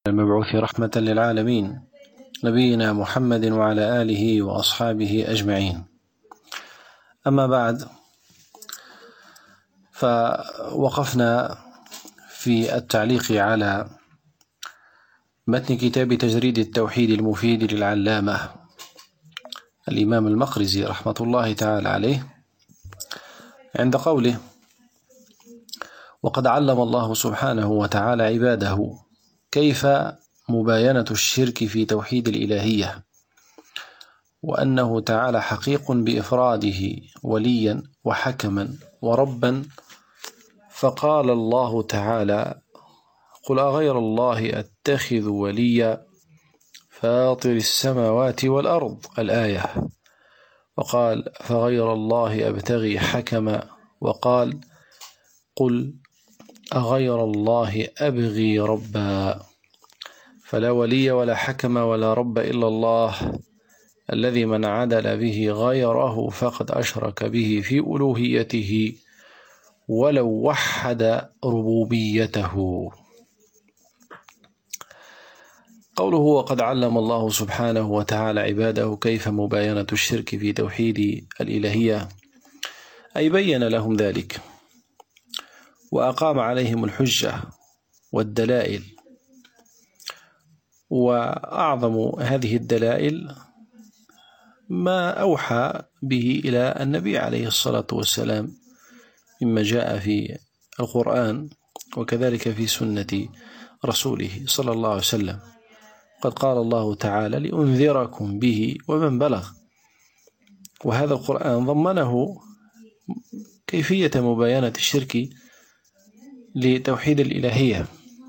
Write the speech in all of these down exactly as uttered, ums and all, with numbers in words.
المبعوث رحمة للعالمين نبينا محمد وعلى آله وأصحابه أجمعين. أما بعد، فوقفنا في التعليق على متن كتاب تجريد التوحيد المفيد للعلامة الإمام المقرزي رحمة الله تعالى عليه عند قوله: وقد علم الله سبحانه وتعالى عباده كيف مباينة الشرك في توحيد الإلهية، وأنه تعالى حقيق بإفراده وليا وحكما وربا. فقال الله تعالى: قل أغير الله أتخذ وليا فاطر السماوات والأرض، الآية. وقال: فغير الله أبتغي حكما. وقال: قل أغير الله أبغي ربا. فلا ولي ولا حكم ولا رب إلا الله، الذي من عدل به غيره فقد أشرك به في ألوهيته ولو وحد ربوبيته. قوله: وقد علم الله سبحانه وتعالى عباده كيف مباينة الشرك في توحيد الإلهية، أي بين لهم ذلك وأقام عليهم الحجة والدلائل. وأعظم هذه الدلائل ما أوحى به إلى النبي عليه الصلاة والسلام مما جاء في القرآن وكذلك في سنة رسوله صلى الله عليه وسلم. قد قال الله تعالى: لأنذركم به ومن بلغ. وهذا القرآن ضمنه كيفية مباينة الشرك لتوحيد الإلهية،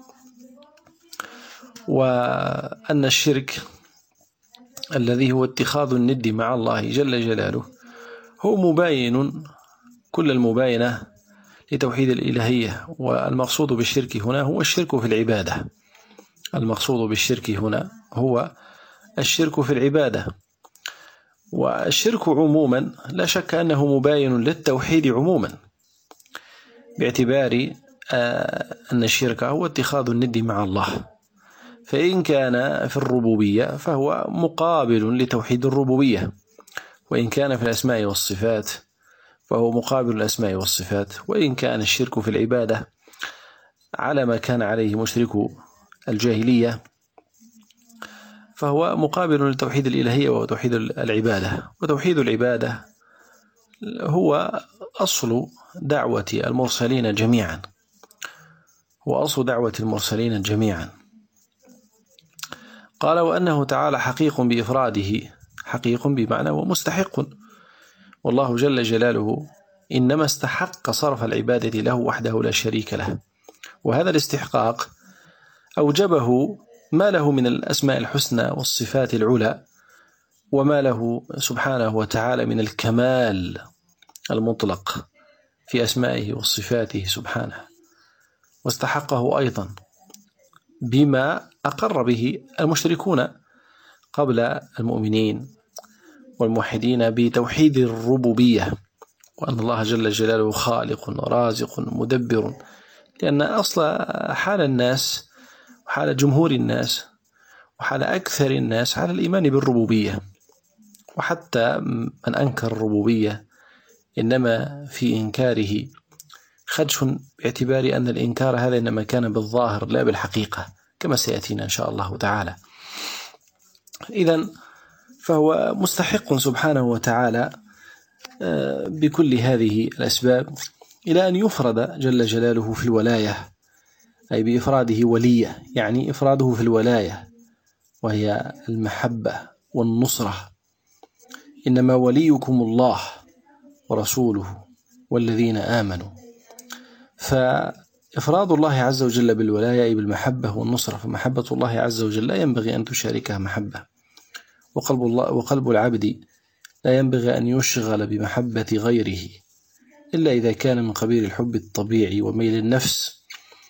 وأن الشرك الذي هو اتخاذ الند مع الله جل جلاله هو مباين كل المباينة لتوحيد الإلهية. والمقصود بالشرك هنا هو الشرك في العبادة. المقصود بالشرك هنا هو الشرك في العبادة. والشرك عموما لا شك أنه مباين للتوحيد عموما، باعتبار أن الشرك هو اتخاذ الند مع الله. فإن كان في الربوبية فهو مقابل لتوحيد الربوبية، وإن كان في الأسماء والصفات فهو مقابل الأسماء والصفات، وإن كان الشرك في العبادة على ما كان عليه مشركو الجاهلية فهو مقابل لتوحيد الإلهية وتوحيد العبادة. وتوحيد العبادة هو أصل دعوة المرسلين جميعا، هو أصل دعوة المرسلين جميعا. قال: وأنه تعالى حقيق بإفراده، حقيق بمعنى ومستحق، والله جل جلاله إنما استحق صرف العبادة له وحده لا شريك له. وهذا الاستحقاق أوجبه ما له من الأسماء الحسنى والصفات العلى، وما له سبحانه وتعالى من الكمال المطلق في أسمائه وصفاته سبحانه. واستحقه أيضا بما أقر به المشركون قبل المؤمنين والموحدين بتوحيد الربوبية، وأن الله جل جلاله خالق رازق مدبر. لأن أصل حال الناس وحال جمهور الناس وحال أكثر الناس على الإيمان بالربوبية. وحتى من أنكر الربوبية إنما في إنكاره خدش، باعتبار أن الإنكار هذا إنما كان بالظاهر لا بالحقيقة، كما سيأتينا إن شاء الله تعالى. إذن فهو مستحق سبحانه وتعالى بكل هذه الأسباب إلى أن يفرد جل جلاله في الولاية، أي بإفراده ولية، يعني إفراده في الولاية وهي المحبة والنصرة. إنما وليكم الله ورسوله والذين آمنوا. فإفراد الله عز وجل بالولاية أي بالمحبة والنصرة، فمحبة الله عز وجل لا ينبغي أن تشاركها محبة، وقلب الله وقلب العبد لا ينبغي أن يشغل بمحبة غيره إلا إذا كان من قبيل الحب الطبيعي وميل النفس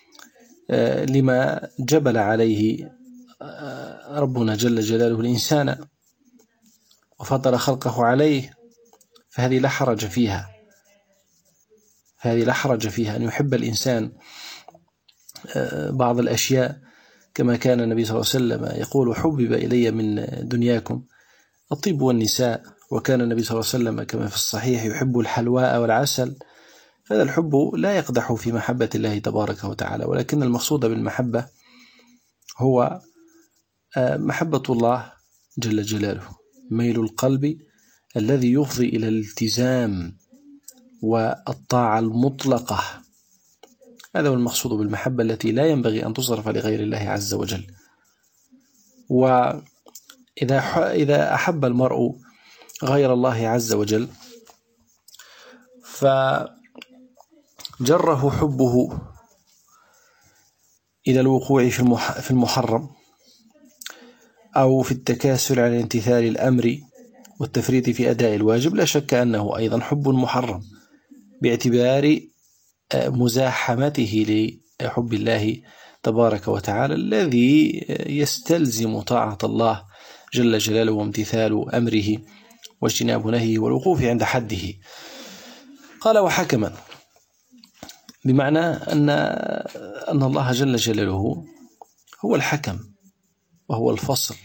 لما جبل عليه ربنا جل جلاله الإنسان وفضل خلقه عليه. فهذه لا حرج فيها، هذه لا حرج فيها أن يحب الإنسان بعض الأشياء كما كان النبي صلى الله عليه وسلم يقول حبب إلي من دنياكم الطيب والنساء، وكان النبي صلى الله عليه وسلم كما في الصحيح يحب الحلواء والعسل. هذا الحب لا يقدح في محبة الله تبارك وتعالى، ولكن المقصود بالمحبة هو محبة الله جل جلاله، ميل القلب الذي يفضي إلى الالتزام والطاعة المطلقة. هذا هو المقصود بالمحبة التي لا ينبغي أن تصرف لغير الله عز وجل. وإذا إذا أحب المرء غير الله عز وجل فجره حبه إلى الوقوع في المحرم أو في التكاسل عن امتثال الأمر والتفريط في أداء الواجب، لا شك أنه أيضا حب محرم باعتبار مزاحمته لحب الله تبارك وتعالى الذي يستلزم طاعة الله جل جلاله وامتثال أمره واجتناب نهيه والوقوف عند حده. قال وحكما، بمعنى أن أن الله جل جلاله هو الحكم وهو الفصل،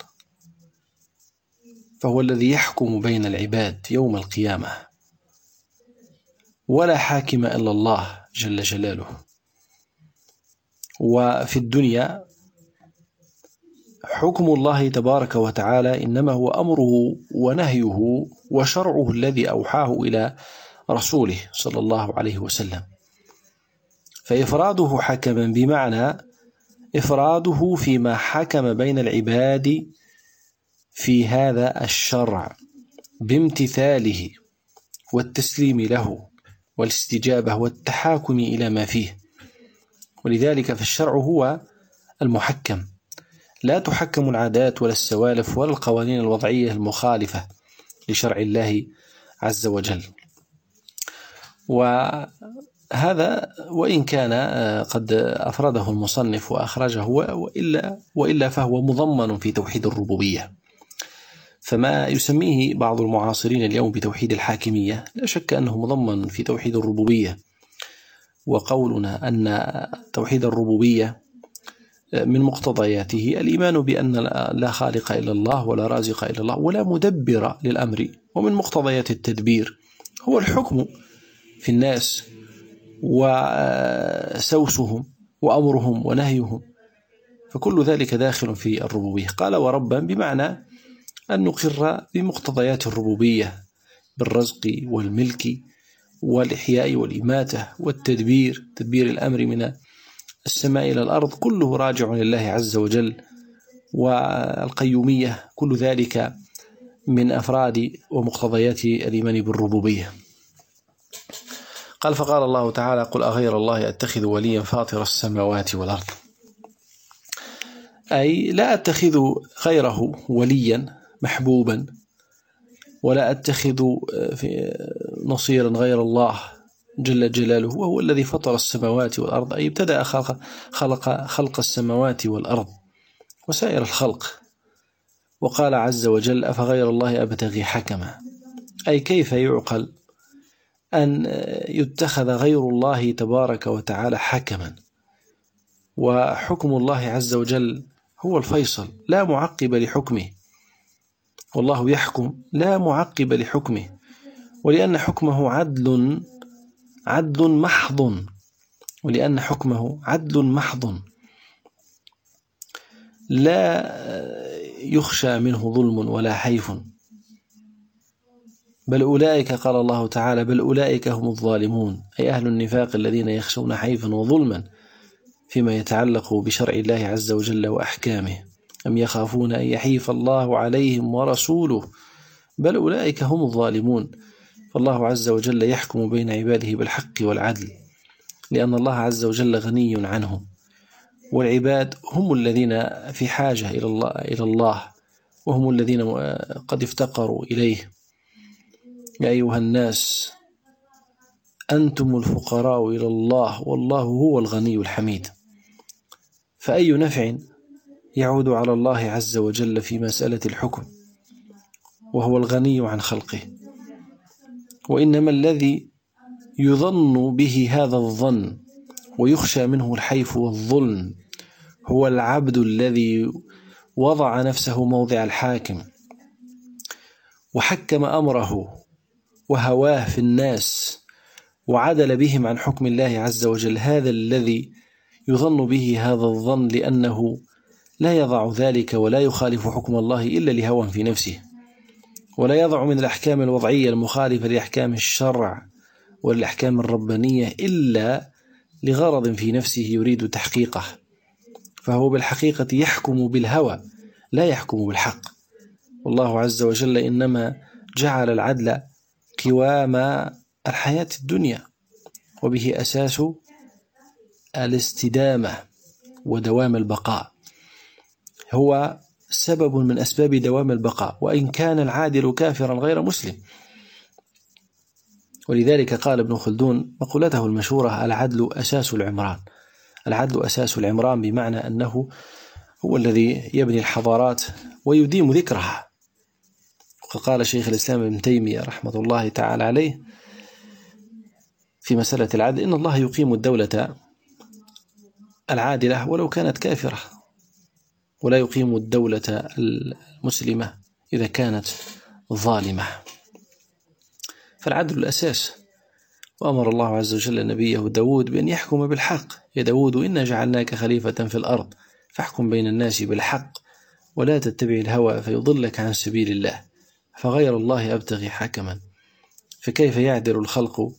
فهو الذي يحكم بين العباد يوم القيامة، ولا حاكم إلا الله جل جلاله. وفي الدنيا حكم الله تبارك وتعالى إنما هو أمره ونهيه وشرعه الذي أوحاه إلى رسوله صلى الله عليه وسلم. فإفراده حكما بمعنى إفراده فيما حكم بين العباد في هذا الشرع بامتثاله والتسليم له والاستجابة والتحاكم إلى ما فيه. ولذلك فالشرع هو المحكم، لا تحكم العادات ولا السوالف ولا القوانين الوضعية المخالفة لشرع الله عز وجل. وهذا وإن كان قد أفرده المصنف وأخرجه وإلا, وإلا فهو مضمن في توحيد الربوبية. فما يسميه بعض المعاصرين اليوم بتوحيد الحاكمية لا شك أنه مضمن في توحيد الربوبية. وقولنا أن توحيد الربوبية من مقتضياته الإيمان بأن لا خالق إلا الله ولا رازق إلا الله ولا مدبر للأمر، ومن مقتضيات التدبير هو الحكم في الناس وسوسهم وأمرهم ونهيهم، فكل ذلك داخل في الربوبية. قال وربا بمعنى أن نقر بمقتضيات الربوبية بالرزق والملك والإحياء والإماتة والتدبير، تدبير الأمر من السماء إلى الأرض، كله راجع لله عز وجل. والقيومية كل ذلك من أفراد ومقتضيات الإيمان بالربوبية. قال فقال الله تعالى قل أغير الله أتخذ وليا فاطر السماوات والأرض، أي لا أتخذ غيره وليا محبوبا ولا أتخذ نصيرا غير الله جل جلاله، وهو الذي فطر السماوات والأرض، أي ابتدأ خلق, خلق, خلق السماوات والأرض وسائر الخلق. وقال عز وجل أفغير الله أبتغي حكما، أي كيف يعقل أن يتخذ غير الله تبارك وتعالى حكما، وحكم الله عز وجل هو الفيصل لا معقب لحكمه، والله يحكم لا معقب لحكمه، ولأن حكمه عدل عدل محض ولأن حكمه عدل محض لا يخشى منه ظلم ولا حيف، بل أولئك قال الله تعالى بل أولئك هم الظالمون، أي أهل النفاق الذين يخشون حيفا وظلما فيما يتعلق بشرع الله عز وجل وأحكامه. أم يخافون أن يحيف الله عليهم ورسوله بل أولئك هم الظالمون. فالله عز وجل يحكم بين عباده بالحق والعدل، لأن الله عز وجل غني عنهم، والعباد هم الذين في حاجة إلى الله, إلى الله وهم الذين قد افتقروا إليه. يا أيها الناس أنتم الفقراء إلى الله والله هو الغني الحميد. فأي نفع يعود على الله عز وجل في مسألة الحكم وهو الغني عن خلقه؟ وإنما الذي يظن به هذا الظن ويخشى منه الحيف والظلم هو العبد الذي وضع نفسه موضع الحاكم وحكم أمره وهواه في الناس وعدل بهم عن حكم الله عز وجل. هذا الذي يظن به هذا الظن لأنه لا يضع ذلك ولا يخالف حكم الله إلا لهوى في نفسه، ولا يضع من الأحكام الوضعية المخالفة لأحكام الشرع والأحكام الربانية إلا لغرض في نفسه يريد تحقيقه، فهو بالحقيقة يحكم بالهوى لا يحكم بالحق. والله عز وجل إنما جعل العدل قوام الحياة الدنيا، وبه أساس الاستدامة ودوام البقاء، هو سبب من أسباب دوام البقاء، وإن كان العادل كافرا غير مسلم. ولذلك قال ابن خلدون مقولته المشهورة: العدل أساس العمران. العدل أساس العمران بمعنى أنه هو الذي يبني الحضارات ويديم ذكرها. وقال شيخ الإسلام ابن تيمية رحمة الله تعالى عليه في مسألة العدل: إن الله يقيم الدولة العادلة ولو كانت كافرة، ولا يقيم الدولة المسلمة إذا كانت ظالمة. فالعدل الأساس. وأمر الله عز وجل نبيه داود بأن يحكم بالحق: يا داود إنا جعلناك خليفة في الأرض فاحكم بين الناس بالحق ولا تتبع الهوى فيضلك عن سبيل الله فغير الله أبتغي حكما. فكيف يعدل الخلق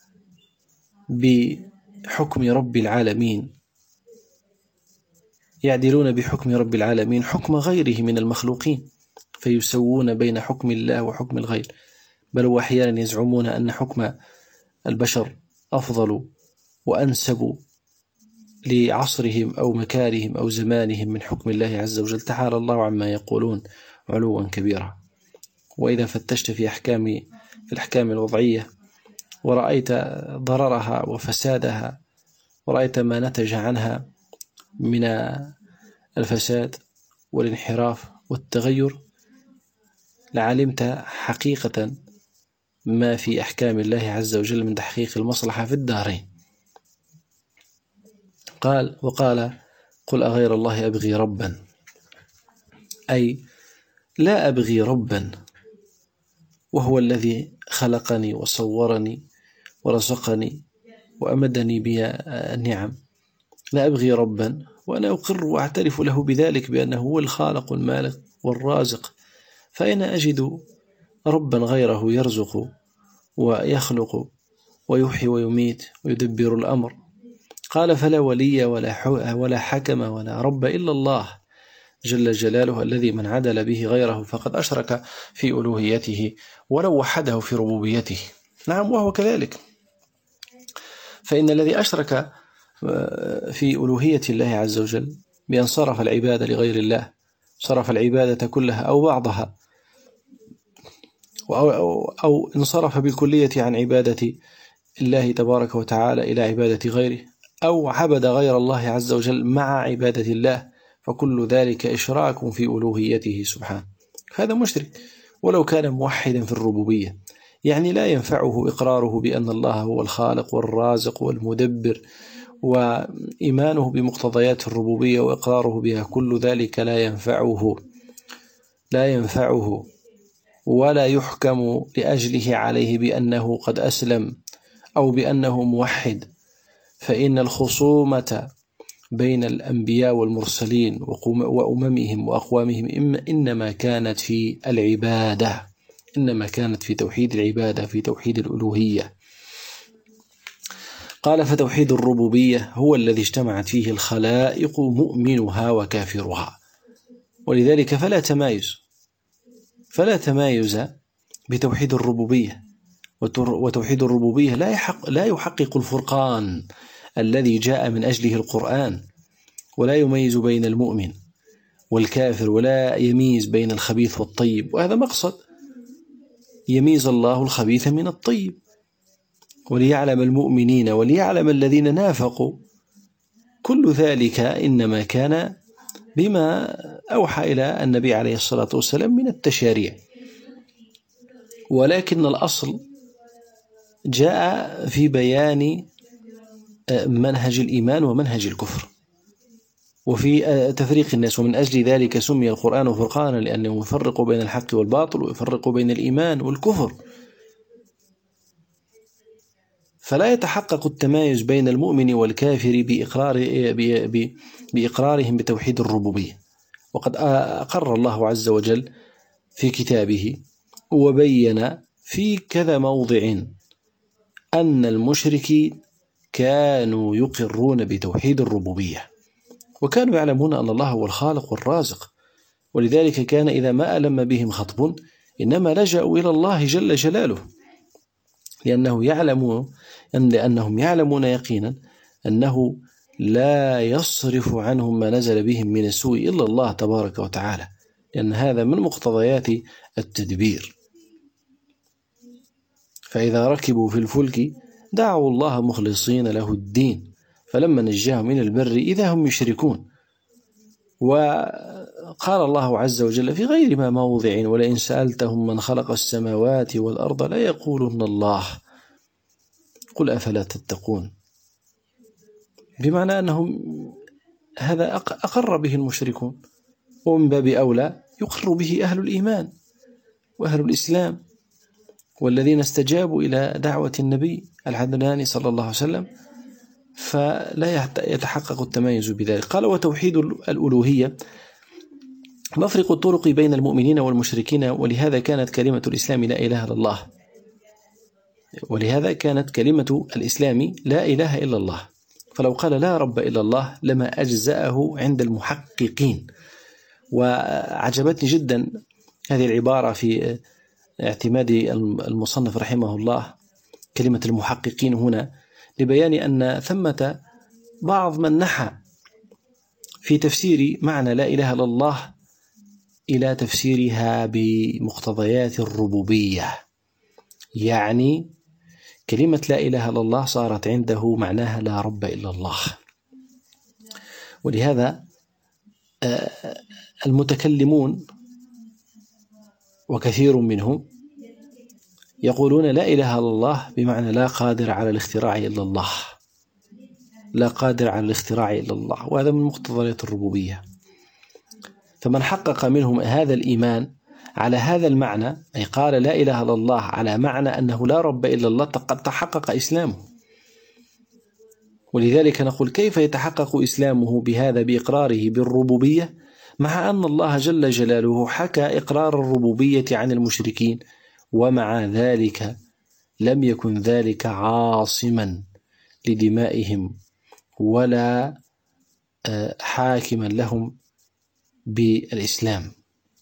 بحكم رب العالمين؟ يعدلون بحكم رب العالمين حكم غيره من المخلوقين، فيسوون بين حكم الله وحكم الغير، بل وأحيانا يزعمون أن حكم البشر أفضل وأنسب لعصرهم أو مكانهم أو زمانهم من حكم الله عز وجل. تعالى الله عما يقولون علوا كبيرا. وإذا فتشت في أحكام في الأحكام الوضعية ورأيت ضررها وفسادها ورأيت ما نتج عنها من الفساد والانحراف والتغير لعلمت حقيقة ما في أحكام الله عز وجل من تحقيق المصلحة في الدارين. قال وقال: قل أغير الله أبغي ربا، أي لا أبغي ربا وهو الذي خلقني وصورني ورزقني وأمدني بالنعم. لا أبغي ربا وأنا أقر وأعترف له بذلك بأنه هو الخالق والمالك والرازق، فأين أجد ربا غيره يرزق ويخلق ويحيي ويميت ويدبر الأمر؟ قال: فلا ولي ولا ولا حكم ولا رب إلا الله جل جلاله، الذي من عدل به غيره فقد أشرك في ألوهيته ولو وحده في ربوبيته. نعم، وهو كذلك، فإن الذي أشرك في ألوهية الله عز وجل بأن صرف العبادة لغير الله، صرف العبادة كلها أو بعضها، أو, أو, أو انصرف بالكلية عن عبادة الله تبارك وتعالى إلى عبادة غيره، أو عبد غير الله عز وجل مع عبادة الله، فكل ذلك إشراك في ألوهيته سبحانه. هذا مشرك ولو كان موحدا في الربوبية، يعني لا ينفعه إقراره بأن الله هو الخالق والرازق والمدبر وإيمانه بمقتضيات الربوبية وإقراره بها، كل ذلك لا ينفعه لا ينفعه ولا يحكم لأجله عليه بأنه قد أسلم أو بأنه موحد. فإن الخصومة بين الأنبياء والمرسلين وأممهم وأقوامهم إنما كانت في العبادة، إنما كانت في توحيد العبادة، في توحيد الألوهية. قال: فتوحيد الربوبية هو الذي اجتمعت فيه الخلائق مؤمنها وكافرها. ولذلك فلا تمايز فلا تمايز بتوحيد الربوبية، وتوحيد الربوبية لا يحق لا يحقق الفرقان الذي جاء من أجله القرآن، ولا يميز بين المؤمن والكافر، ولا يميز بين الخبيث والطيب. وهذا مقصد، يميز الله الخبيث من الطيب، وليعلم المؤمنين وليعلم الذين نافقوا. كل ذلك إنما كان بما أوحى إلى النبي عليه الصلاة والسلام من التشاريع، ولكن الأصل جاء في بيان منهج الإيمان ومنهج الكفر، وفي تفريق الناس. ومن أجل ذلك سمي القرآن فرقانا، لأنه يفرق بين الحق والباطل ويفرق بين الإيمان والكفر. فلا يتحقق التمايز بين المؤمن والكافر بإقرار بإقرارهم بتوحيد الربوبية. وقد أقر الله عز وجل في كتابه وبين في كذا موضع أن المشركين كانوا يقرون بتوحيد الربوبية، وكانوا يعلمون أن الله هو الخالق والرازق، ولذلك كان إذا ما ألم بهم خطب إنما لجأوا إلى الله جل جلاله، لأنه يعلمون أن لأنهم يعلمون يقينا أنه لا يصرف عنهم ما نزل بهم من السوء إلا الله تبارك وتعالى، لأن هذا من مقتضيات التدبير. فإذا ركبوا في الفلك دعوا الله مخلصين له الدين فلما نجاهم من البر إذا هم يشركون. وقال الله عز وجل في غير ما موضع: ولئن سألتهم من خلق السماوات والأرض لا يقولون الله قل أفلا تتقون، بمعنى أنهم هذا أقر به المشركون، ومن باب أولى يقر به أهل الإيمان وأهل الإسلام والذين استجابوا إلى دعوة النبي العدناني صلى الله عليه وسلم، فلا يتحقق التمايز بذلك. قال: وتوحيد الألوهية مفرق الطرق بين المؤمنين والمشركين، ولهذا كانت كلمة الإسلام لا إله إلا الله ولهذا كانت كلمة الإسلام لا إله إلا الله فلو قال لا رب إلا الله لما أجزأه عند المحققين. وعجبتني جدا هذه العبارة في اعتماد المصنف رحمه الله كلمة المحققين هنا، لبيان أن ثمة بعض من نحى في تفسير معنى لا إله إلا الله إلى تفسيرها بمقتضيات الربوبية، يعني كلمة لا إله إلا الله صارت عنده معناها لا رب إلا الله. ولهذا المتكلمون وكثير منهم يقولون لا إله إلا الله بمعنى لا قادر على الاختراع إلا الله، لا قادر على الاختراع إلا الله، وهذا من مقتضيات الربوبية. فمن حقق منهم هذا الإيمان على هذا المعنى، أي قال لا إله إلا الله على معنى أنه لا رب إلا الله، قد تحقق إسلامه. ولذلك نقول: كيف يتحقق إسلامه بهذا بإقراره بالربوبية، مع أن الله جل جلاله حكى إقرار الربوبية عن المشركين، ومع ذلك لم يكن ذلك عاصما لدمائهم ولا حاكما لهم بالإسلام.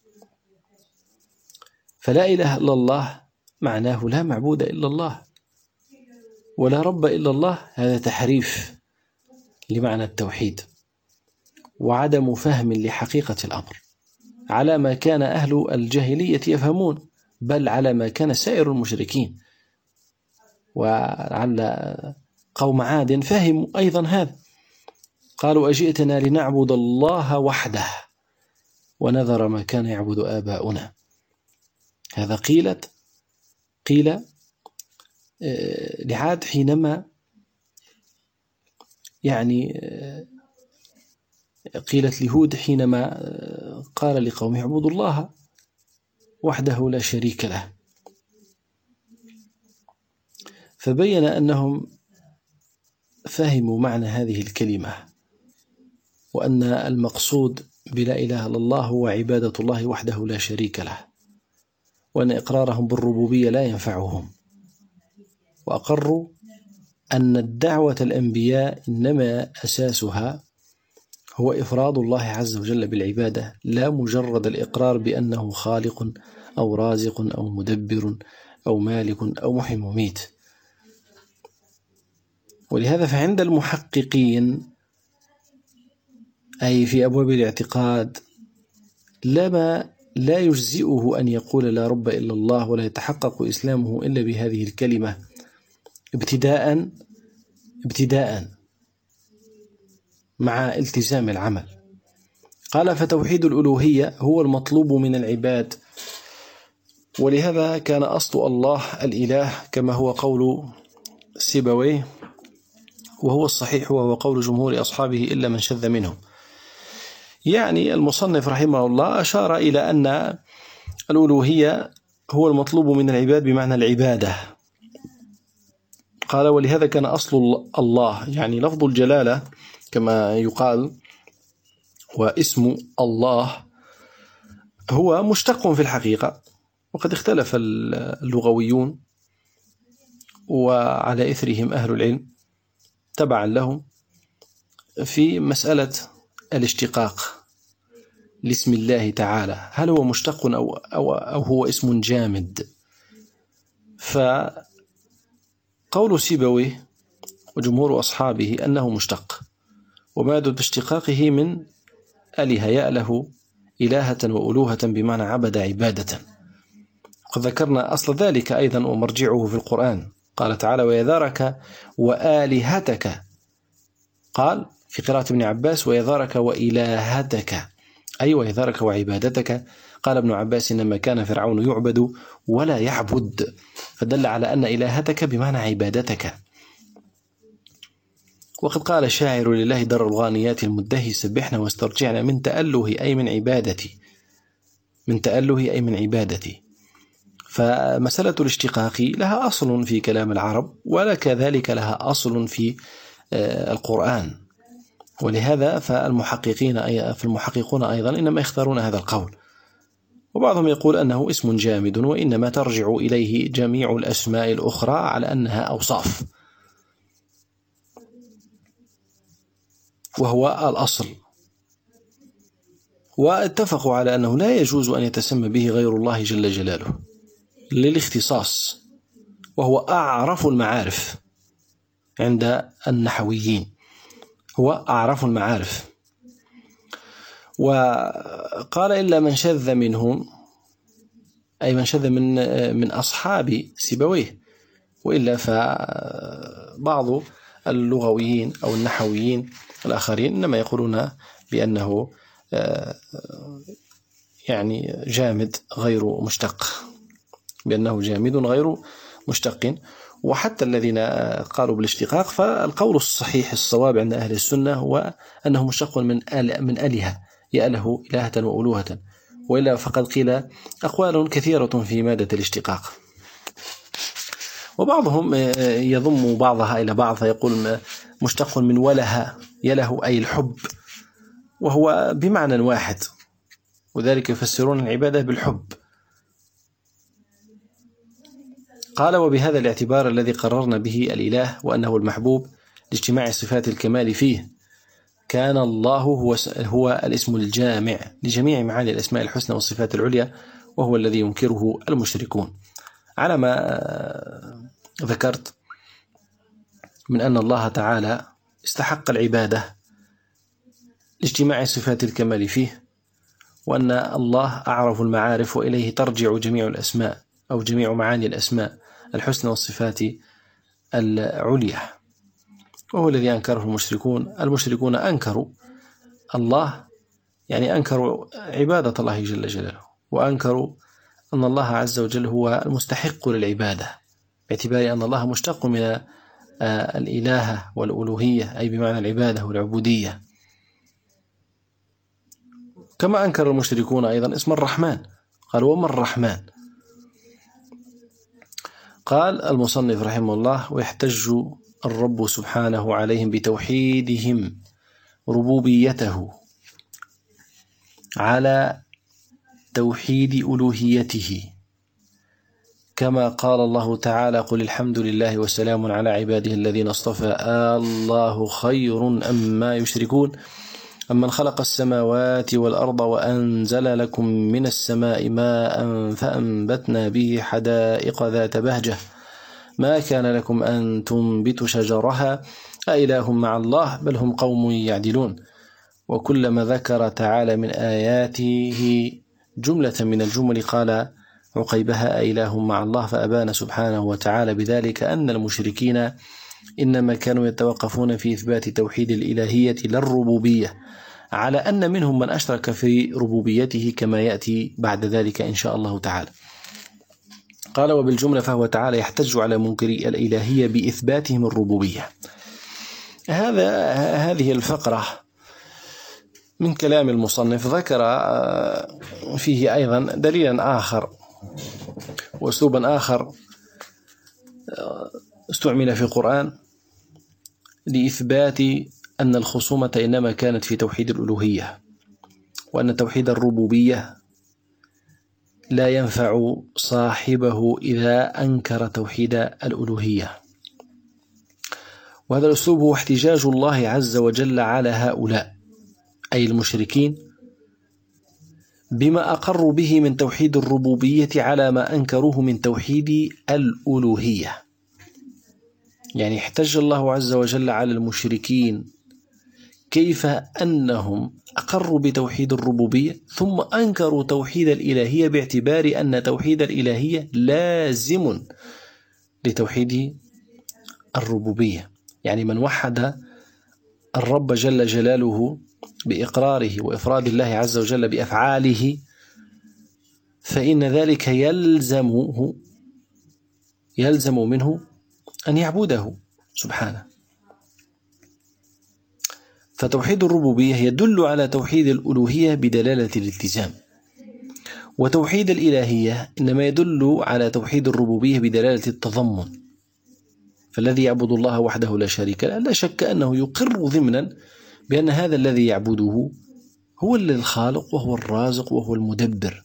فلا إله إلا الله معناه لا معبود إلا الله، ولا رب إلا الله هذا تحريف لمعنى التوحيد وعدم فهم لحقيقة الأمر على ما كان أهل الجاهلية يفهمون، بل على ما كان سائر المشركين. وعلى قوم عاد فهموا أيضا هذا، قالوا: أجئتنا لنعبد الله وحده ونذر ما كان يعبد آباؤنا. هذا قيلت قيل لعاد حينما يعني قيلت لهود حينما قال لقومه: اعبدوا الله وحده لا شريك له. فبين أنهم فهموا معنى هذه الكلمة، وأن المقصود بلا إله إلا الله هو عبادة الله وحده لا شريك له، وأن إقرارهم بالربوبية لا ينفعهم، وأقروا أن الدعوة الأنبياء إنما أساسها هو إفراد الله عز وجل بالعبادة، لا مجرد الإقرار بأنه خالق أو رازق أو مدبر أو مالك أو محي مميت. ولهذا فعند المحققين أي في أبواب الاعتقاد لما لا يجزئه أن يقول لا رب إلا الله، ولا يتحقق إسلامه إلا بهذه الكلمة ابتداء ابتداء مع التزام العمل. قال: فتوحيد الألوهية هو المطلوب من العباد، ولهذا كان أصل الله الإله كما هو قول سيبويه، وهو الصحيح وهو قول جمهور أصحابه إلا من شذ منهم. يعني المصنف رحمه الله أشار إلى أن الألوهية هو المطلوب من العباد بمعنى العبادة. قال ولهذا كان أصل الله، يعني لفظ الجلالة كما يقال واسم الله هو مشتق في الحقيقة، وقد اختلف اللغويون وعلى إثرهم أهل العلم تبعا لهم في مسألة الاشتقاق لاسم الله تعالى، هل هو مشتق أو, أو, أو هو اسم جامد؟ فقول سيبويه وجمهور أصحابه أنه مشتق، ومادة اشتقاقه من أله يأله إلهة وألوهة بمعنى عبد عبادة. قد ذكرنا أصل ذلك أيضا ومرجعه في القرآن، قال تعالى ويذرك وآلهتك، قال في قراءة ابن عباس ويذرك وإلهتك، أي ويذرك وعبادتك. قال ابن عباس إنما كان فرعون يعبد ولا يعبد، فدل على أن إلهتك بمعنى عبادتك. وقد قال الشاعر لله در الغانيات المدهي سبحنا واسترجعنا من تأله أي من عبادتي، من تأله أي من عبادتي. فمسألة الاشتقاق لها أصل في كلام العرب، وكذلك لها أصل في القرآن، ولهذا فالمحققين فالمحققون أيضا إنما يختارون هذا القول. وبعضهم يقول أنه اسم جامد وإنما ترجع إليه جميع الأسماء الأخرى على أنها أوصاف، وهو الأصل. واتفقوا على أنه لا يجوز أن يتسمى به غير الله جل جلاله للاختصاص، وهو أعرف المعارف عند النحويين، هو أعرف المعارف. وقال إلا من شذ منهم، أي من شذ من من أصحاب سيبويه، وإلا فبعض اللغويين أو النحويين الآخرين إنما يقولون بأنه يعني جامد غير مشتق، بأنه جامد غير مشتق. وحتى الذين قالوا بالاشتقاق فالقول الصحيح الصواب عند أهل السنة هو أنه مشتق من آل من آلهة يأله إلهة وألوهة، وإلا فقد قيل أقوال كثيرة في مادة الاشتقاق. وبعضهم يضم بعضها إلى بعض فيقول مشتق من وله يله أي الحب، وهو بمعنى واحد، وذلك يفسرون العبادة بالحب. قال وبهذا الاعتبار الذي قررنا به الإله وأنه المحبوب لاجتماع صفات الكمال فيه، كان الله هو, هو الاسم الجامع لجميع معاني الأسماء الحسنى والصفات العليا، وهو الذي ينكره المشركون. على ما ذكرت من أن الله تعالى استحق العبادة لاجتماع صفات الكمال فيه، وأن الله أعرف المعارف وإليه ترجع جميع الأسماء أو جميع معاني الأسماء الحسنى والصفات العليا، وهو الذي أنكره المشركون. المشركون أنكروا الله، يعني أنكروا عبادة الله جل جلاله، وأنكروا أن الله عز وجل هو المستحق للعبادة، باعتبار أن الله مشتق من الإلهة والألوهية، أي بمعنى العبادة والعبودية. كما أنكر المشركون أيضا اسم الرحمن، قالوا وما الرحمن؟ قال المصنف رحمه الله ويحتج الرب سبحانه عليهم بتوحيدهم ربوبيته على توحيد ألوهيته، كما قال الله تعالى قل الحمد لله وسلام على عباده الذين اصطفى الله خير أما يشركون أمن خلق السماوات والأرض وأنزل لكم من السماء ماء فأنبتنا به حدائق ذات بهجة ما كان لكم أن تنبتوا شجرها أإله مع الله بل هم قوم يعدلون. وكلما ذكر تعالى من آياته جملة من الجمل قال عقيبها أإله مع الله، فأبان سبحانه وتعالى بذلك أن المشركين إنما كانوا يتوقفون في إثبات توحيد الإلهية للربوبية، على أن منهم من أشرك في ربوبيته كما يأتي بعد ذلك إن شاء الله تعالى. قال وبالجملة فهو تعالى يحتج على منكري الإلهية بإثباتهم الربوبية. هذا هذه الفقرة من كلام المصنف ذكر فيه أيضا دليلا آخر وأسلوبا آخر استعمل في القرآن لإثبات أن الخصومة إنما كانت في توحيد الألوهية، وأن توحيد الربوبية لا ينفع صاحبه إذا أنكر توحيد الألوهية. وهذا الأسلوب هو احتجاج الله عز وجل على هؤلاء أي المشركين بما أقروا به من توحيد الربوبية على ما أنكروه من توحيد الألوهية. يعني احتج الله عز وجل على المشركين كيف أنهم أقروا بتوحيد الربوبية ثم أنكروا توحيد الإلهية باعتبار أن توحيد الإلهية لازم لتوحيد الربوبية. يعني من وحد الرب جل جلاله بإقراره وإفراد الله عز وجل بأفعاله فإن ذلك يلزمه يلزم منه أن يعبده سبحانه. فتوحيد الربوبية يدل على توحيد الألوهية بدلالة الالتزام، وتوحيد الإلهية إنما يدل على توحيد الربوبية بدلالة التضمن. فالذي يعبد الله وحده لا شريك له لا شك أنه يقر ضمنا بأن هذا الذي يعبده هو الخالق وهو الرازق وهو المدبر.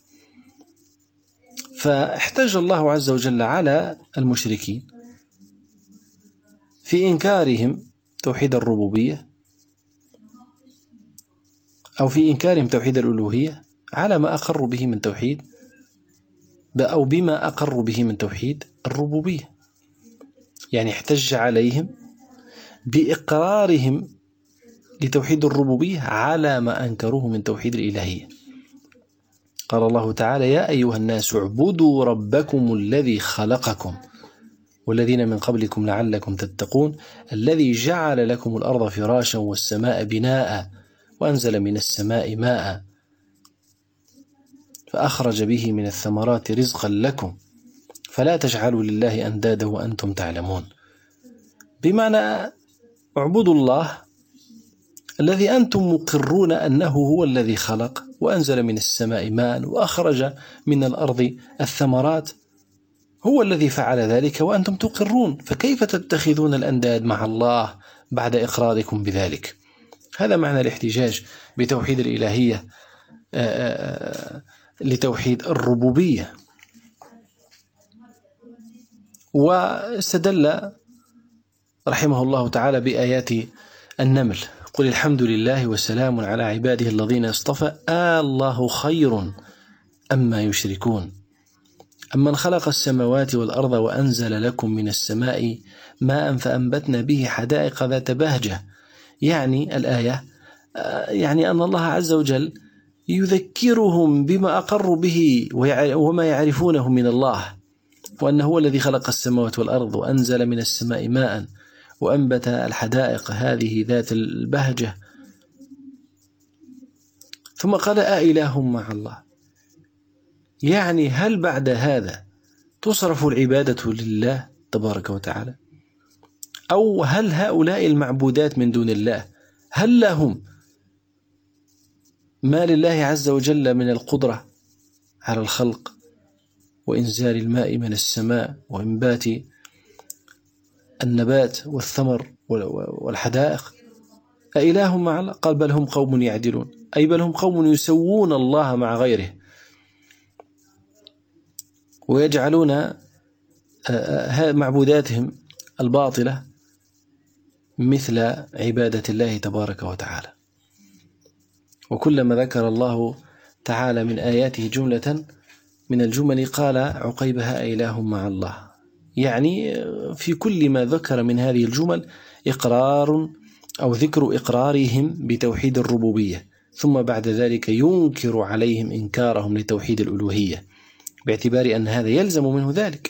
فاحتج الله عز وجل على المشركين في إنكارهم توحيد الربوبية أو في إنكارهم توحيد الألوهية على ما أقروا به من توحيد أو بما أقروا به من توحيد الربوبية. يعني احتج عليهم بإقرارهم لتوحيد الربوبية على ما أنكروه من توحيد الإلهية. قال الله تعالى: يا أيها الناس اعبدوا ربكم الذي خلقكم والذين من قبلكم لعلكم تتقون الذي جعل لكم الأرض فراشا والسماء بناء وأنزل من السماء ماء فأخرج به من الثمرات رزقا لكم فلا تجعلوا لله أندادا وأنتم تعلمون. بمعنى اعبدوا الله الذي أنتم مقرون أنه هو الذي خلق وأنزل من السماء ماء وأخرج من الأرض الثمرات، هو الذي فعل ذلك وأنتم تقرون، فكيف تتخذون الأنداد مع الله بعد إقراركم بذلك؟ هذا معنى الاحتجاج بتوحيد الإلهية لتوحيد الربوبية. واستدل رحمه الله تعالى بآيات النمل: قل الحمد لله وسلام على عباده الذين اصطفى الله خير أما يشركون أمن خلق السماوات والأرض وأنزل لكم من السماء ماء فأنبتنا به حدائق ذات بهجة. يعني الآية يعني أن الله عز وجل يذكرهم بما أقروا به وما يعرفونه من الله، وأنه هو الذي خلق السماوات والأرض وأنزل من السماء ماء وأنبت الحدائق هذه ذات البهجة. ثم قال: أإله مع الله؟ يعني هل بعد هذا تصرف العبادة لله تبارك وتعالى؟ أو هل هؤلاء المعبودات من دون الله هل لهم ما لله عز وجل من القدرة على الخلق وإنزال الماء من السماء وإنبات النبات والثمر والحدائق؟ أإله مع الله؟ قال: بل هم قوم يعدلون، أي بل هم قوم يسوون الله مع غيره ويجعلون معبوداتهم الباطلة مثل عبادة الله تبارك وتعالى. وكلما ذكر الله تعالى من آياته جملة من الجمل قال عقيبها أإله مع الله. يعني في كل ما ذكر من هذه الجمل إقرار أو ذكر إقرارهم بتوحيد الربوبية، ثم بعد ذلك ينكر عليهم إنكارهم لتوحيد الألوهية باعتبار أن هذا يلزم منه ذلك.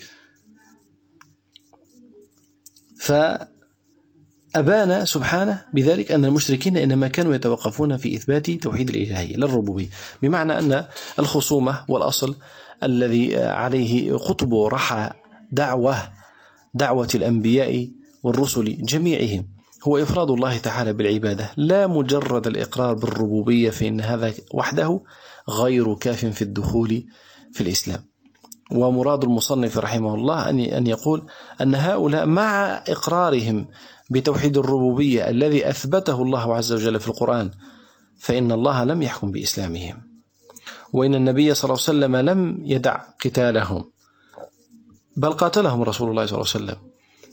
فأبان سبحانه بذلك أن المشركين إنما كانوا يتوقفون في إثبات توحيد الإلهية للربوبية، بمعنى أن الخصومة والأصل الذي عليه قطب رحى دعوة دعوة الأنبياء والرسل جميعهم هو إفراد الله تعالى بالعبادة، لا مجرد الإقرار بالربوبية، فإن هذا وحده غير كاف في الدخول في الإسلام. ومراد المصنف رحمه الله أن يقول أن هؤلاء مع إقرارهم بتوحيد الربوبية الذي أثبته الله عز وجل في القرآن، فإن الله لم يحكم بإسلامهم، وإن النبي صلى الله عليه وسلم لم يدع قتالهم، بل قاتلهم رسول الله صلى الله عليه وسلم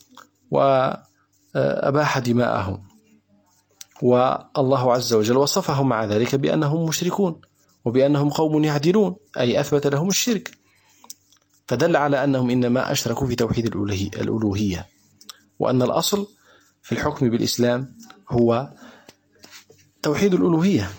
وأباح دماءهم، والله عز وجل وصفهم مع ذلك بأنهم مشركون وبأنهم قوم يعدلون، أي أثبت لهم الشرك، فدل على أنهم إنما أشركوا في توحيد الألوهية، وأن الأصل في الحكم بالإسلام هو توحيد الألوهية.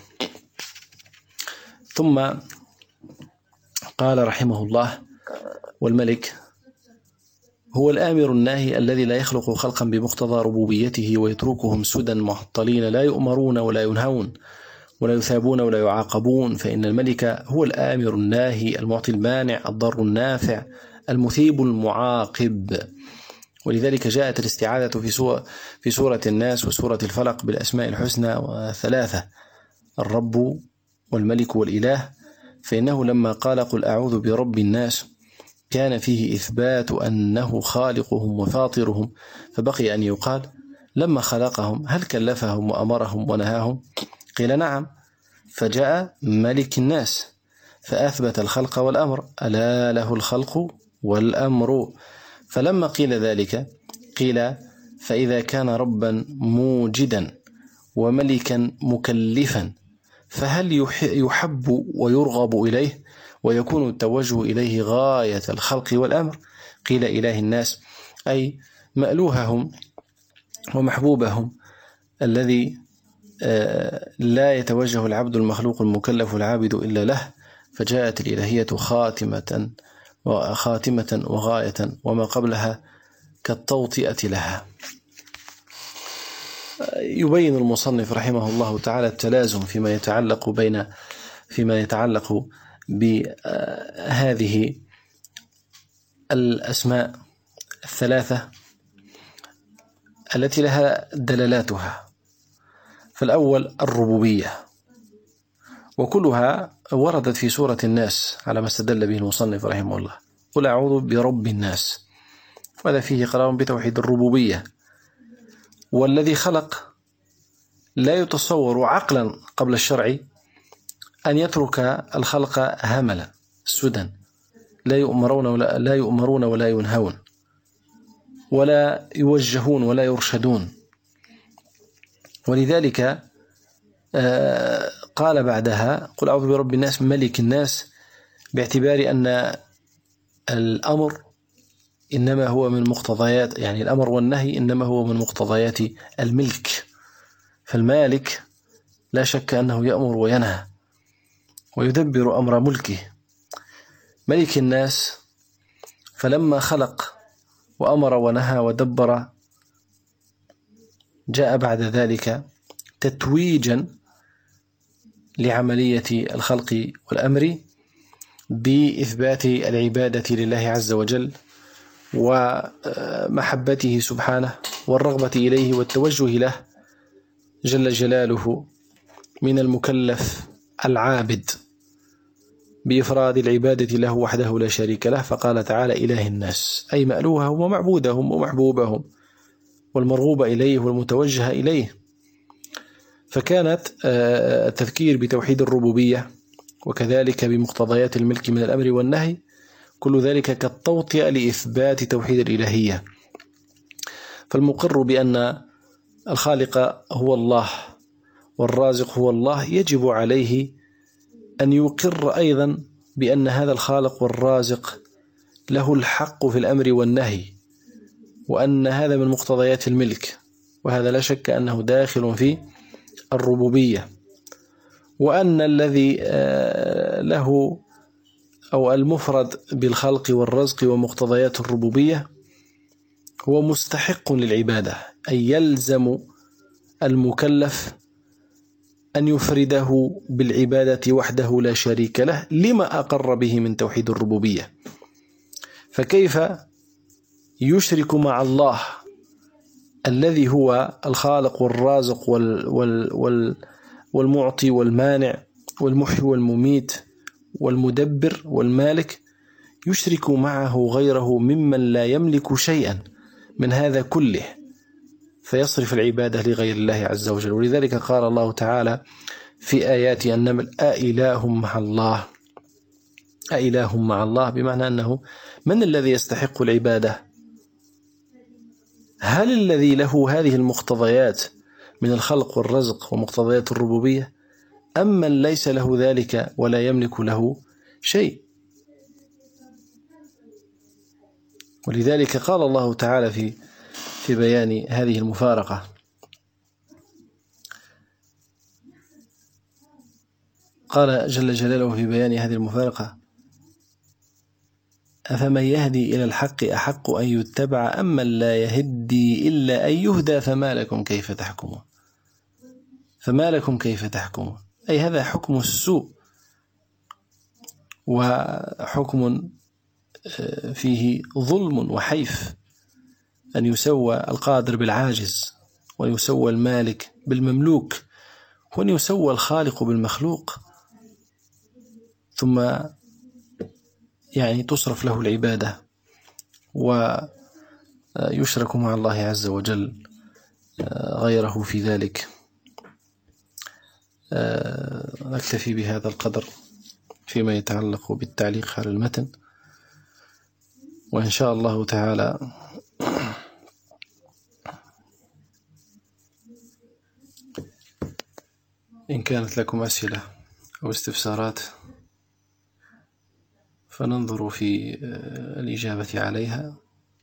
ثم قال رحمه الله: والملك هو الآمر الناهي الذي لا يخلق خلقا بمقتضى ربوبيته ويتركهم سدى معطلين لا يؤمرون ولا ينهون ولا يثابون ولا يعاقبون، فإن الملك هو الآمر الناهي المعطي المانع الضار النافع المثيب المعاقب. ولذلك جاءت الاستعاذة في سورة, في سورة الناس وسورة الفلق بالأسماء الحسنى وثلاثة: الرب والملك والإله، فإنه لما قال قل أعوذ برب الناس كان فيه إثبات أنه خالقهم وفاطرهم، فبقي أن يقال لما خلقهم هل كلفهم وأمرهم ونهاهم؟ قيل نعم، فجاء ملك الناس فأثبت الخلق والأمر، ألا له الخلق والأمر. فلما قيل ذلك قيل فإذا كان ربا موجدا وملكا مكلفا فهل يحب ويرغب إليه ويكون التوجه إليه غاية الخلق والأمر؟ قيل إله الناس، أي مألوههم ومحبوبهم الذي لا يتوجه العبد المخلوق المكلف العابد إلا له، فجاءت الإلهية خاتمة وخاتمة وغاية وما قبلها كالتوطئة لها. يبين المصنف رحمه الله تعالى التلازم فيما يتعلق بين فيما يتعلق بهذه الأسماء الثلاثة التي لها دلالاتها. فالأول الربوبية، وكلها وردت في سورة الناس على ما استدل به المصنف رحمه الله: قل أعوذ برب الناس، وهذا فيه قرار بتوحيد الربوبية. والذي خلق لا يتصور عقلا قبل الشرع أن يترك الخلق هملا سدى لا يؤمرون ولا, لا يؤمرون ولا ينهون ولا يوجهون ولا يرشدون. ولذلك قال بعدها قل أعوذ برب الناس ملك الناس، باعتبار أن الأمر إنما هو من مقتضيات، يعني الأمر والنهي إنما هو من مقتضيات الملك، فالمالك لا شك أنه يأمر وينهى ويدبر أمر ملكه. ملك الناس فلما خلق وأمر ونهى ودبر جاء بعد ذلك تتويجا لعملية الخلق والأمر بإثبات العبادة لله عز وجل ومحبته سبحانه والرغبة إليه والتوجه له جل جلاله من المكلف العابد بإفراد العبادة له وحده لا شريك له. فقال تعالى إله الناس، أي مألوههم ومعبودهم ومحبوبهم والمرغوب إليه والمتوجه إليه. فكانت التذكير بتوحيد الربوبية وكذلك بمقتضيات الملك من الأمر والنهي كل ذلك كالتوطئة لإثبات توحيد الإلهية. فالمقر بأن الخالق هو الله والرازق هو الله يجب عليه أن يقر أيضا بأن هذا الخالق والرازق له الحق في الأمر والنهي، وأن هذا من مقتضيات الملك، وهذا لا شك أنه داخل في الربوبية، وأن الذي له أو المفرد بالخلق والرزق ومقتضيات الربوبية هو مستحق للعبادة، أي يلزم المكلف أن يفرده بالعبادة وحده لا شريك له لما أقر به من توحيد الربوبية. فكيف يشرك مع الله الذي هو الخالق والرازق وال وال وال والمعطي والمانع والمحيي والمميت والمدبر والمالك، يشرك معه غيره ممن لا يملك شيئا من هذا كله، فيصرف العبادة لغير الله عز وجل. ولذلك قال الله تعالى في آيات النمل: أإله مع الله، أإله مع الله، بمعنى أنه من الذي يستحق العبادة؟ هل الذي له هذه المقتضيات من الخلق والرزق ومقتضيات الربوبية، أم من ليس له ذلك ولا يملك له شيء؟ ولذلك قال الله تعالى في في بيان هذه المفارقة: قال جل جلاله في بيان هذه المفارقة: أفمن يهدي إلى الحق أحق أن يتبع أم من لا يهدي إلا أن يهدى فما لكم كيف تحكمون. فما لكم كيف تحكمون، أي هذا حكم السوء، وحكم فيه ظلم وحيف، أن يسوى القادر بالعاجز، وأن يسوى المالك بالمملوك، وأن يسوى الخالق بالمخلوق، ثم يعني تصرف له العبادة ويشرك مع الله عز وجل غيره في ذلك. نكتفي بهذا القدر فيما يتعلق بالتعليق على المتن، وإن شاء الله تعالى إن كانت لكم أسئلة أو استفسارات فننظر في الإجابة عليها،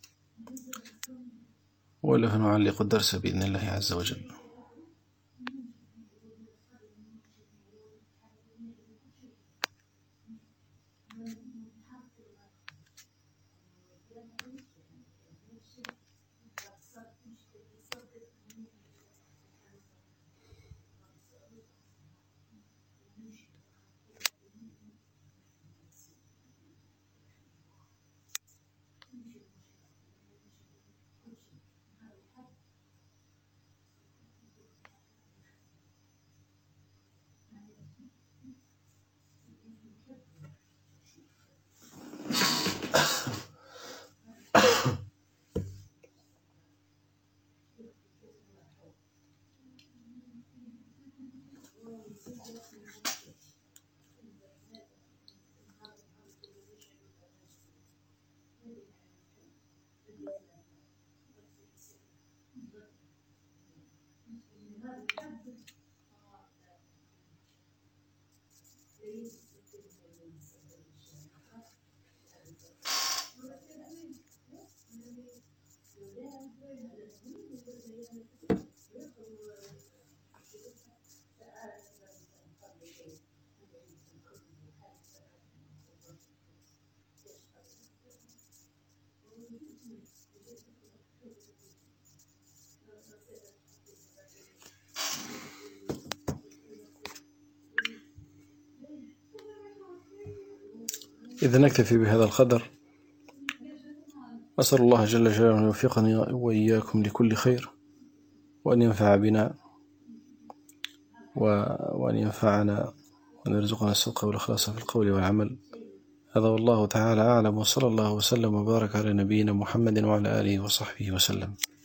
ولا فنعلق الدرس بإذن الله عز وجل. إذا نكتفي بهذا القدر، أسأل الله جل جلاله أن يوفقني وإياكم لكل خير، وأن ينفع بنا وأن ينفعنا، وأن يرزقنا الصدق والإخلاص في القول والعمل. هذا والله تعالى أعلم، وصلى الله وسلم وبارك على نبينا محمد وعلى آله وصحبه وسلم.